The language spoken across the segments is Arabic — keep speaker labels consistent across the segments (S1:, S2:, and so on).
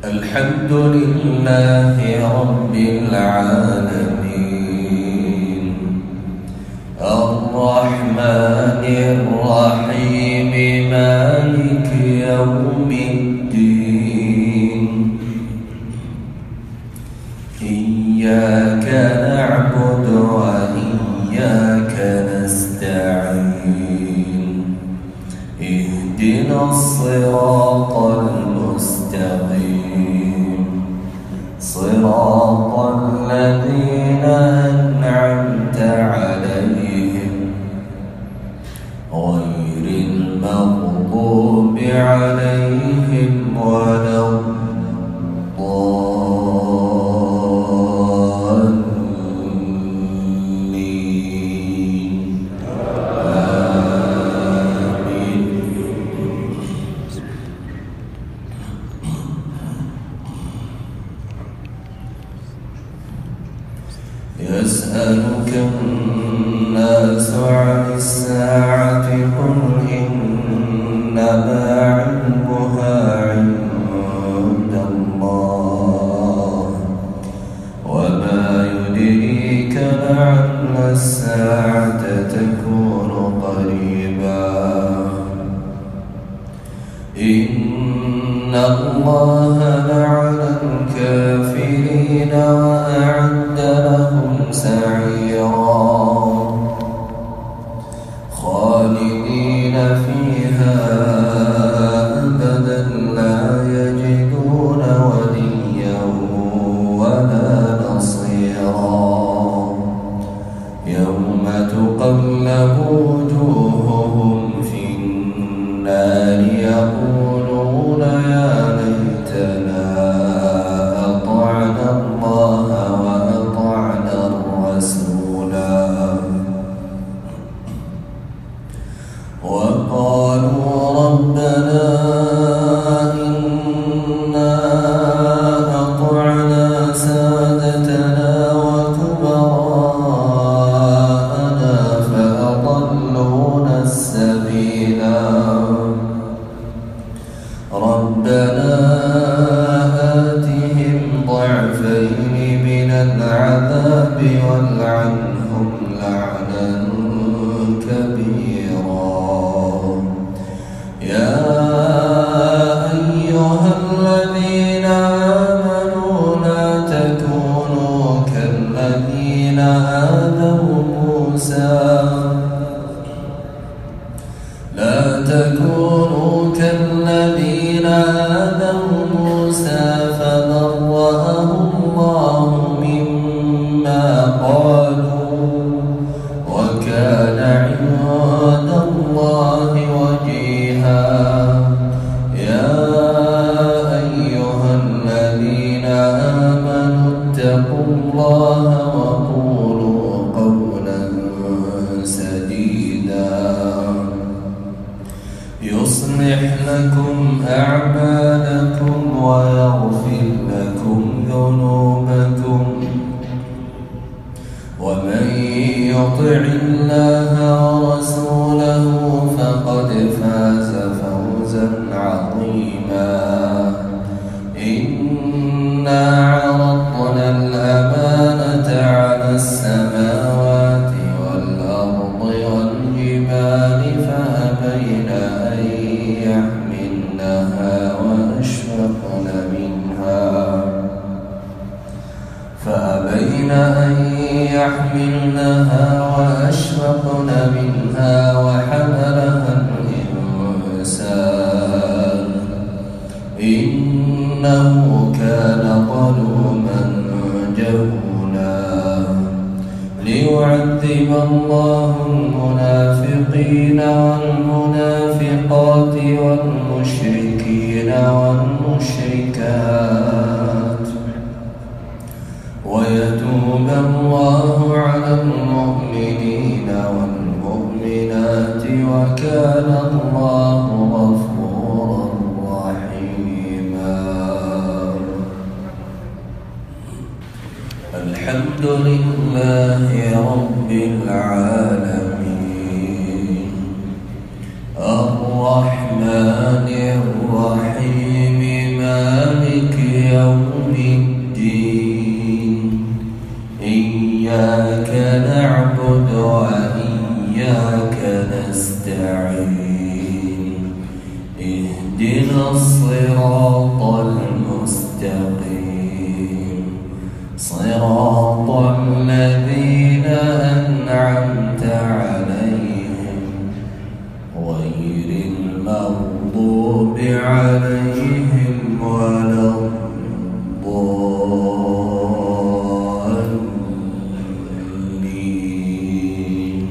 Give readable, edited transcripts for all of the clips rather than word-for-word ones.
S1: الحمد لله رب العالمين الرحمن الرحيم مالك يوم الدين إياك نعبد وإياك نستعين اهدنا الصراط المستقيم صراط الذين أنعمت عليهم غير المغضوب عليهم ولا الضالين آمين. يسألك الناس عن الساعة قل إنما علمها عند الله وما يدريك لعل الساعة تكون قريبا إن الله لعن الكافرين وأعد لهم سعيرا خالدين فيها أبدا لا يجدون وليا ولا نصيرا يوم تقلب وجوههم في النار يقولون يا ليتنا أطعنا الله وأطعنا الرسولا وقالوا ربنا إنا أطعنا سادتنا وكبراءنا فأضلونا السبيلا ربنا آتهم ضعفين من العذاب والعنهم لعنا كبيرا يا أيها الذين آمنوا لا تكونوا كالذين آذوا موسى فبرأه الله مما قالوا وكان عند الله وجيها يا أيها الذين آمنوا اتقوا الله وقولوا قولا سديدا يصلح لكم أعمالكم ويغفر لكم ذنوبكم ومن يطع الله ورسوله فقد فاز فوزا عظيما إنا عرضنا الأمانة على السماوات والأرض والجبال فأبين أن يحملنها وأشفقن منها وحملها الإنسان إنه كان ظلوما جهولا ليعذب الله المنافقين والمنافقات والمشركين والمشركات ويتوب الله على المؤمنين والمؤمنات وكان الله غفورا رحيما الحمد لله رب العالمين الرحمن الرحيم مالك اهدنا الصراط المستقيم صراط الذين أنعمت عليهم غير المغضوب عليهم ولا الضالين.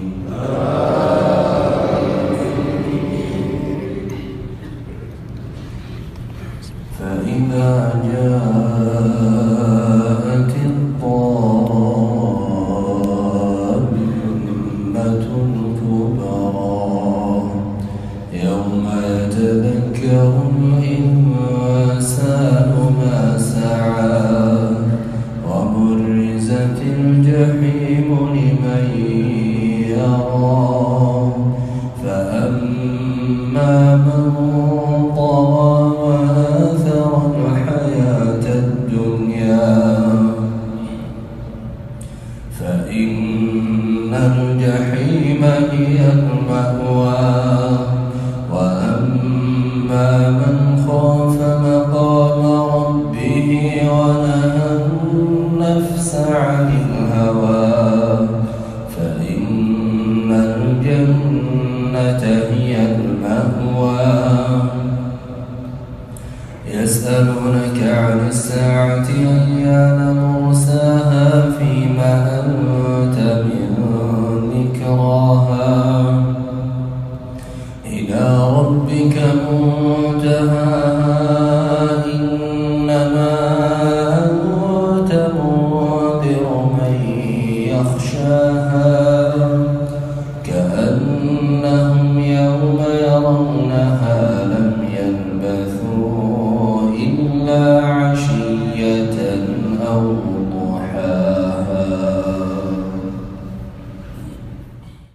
S1: فإذا جاءت الطامة الكبرى يوم يتذكر الإنسان ما سعى وبرزت الجحيم لمن يرى فأما من طغى وآثر الحياة الدنيا فإن الجحيم هي المأوى وأما من خاف مقام ربه ونهى النفس عن الهوى فإن الجنة هي المأوى. يسألونك عن الساعة أيان مرساها فيما أنت من ذكراها إلى ربك منتهاها إنما أنت منذر من يخشاها كأنهم يوم يرونها لم يلبثوا إلا عشية أو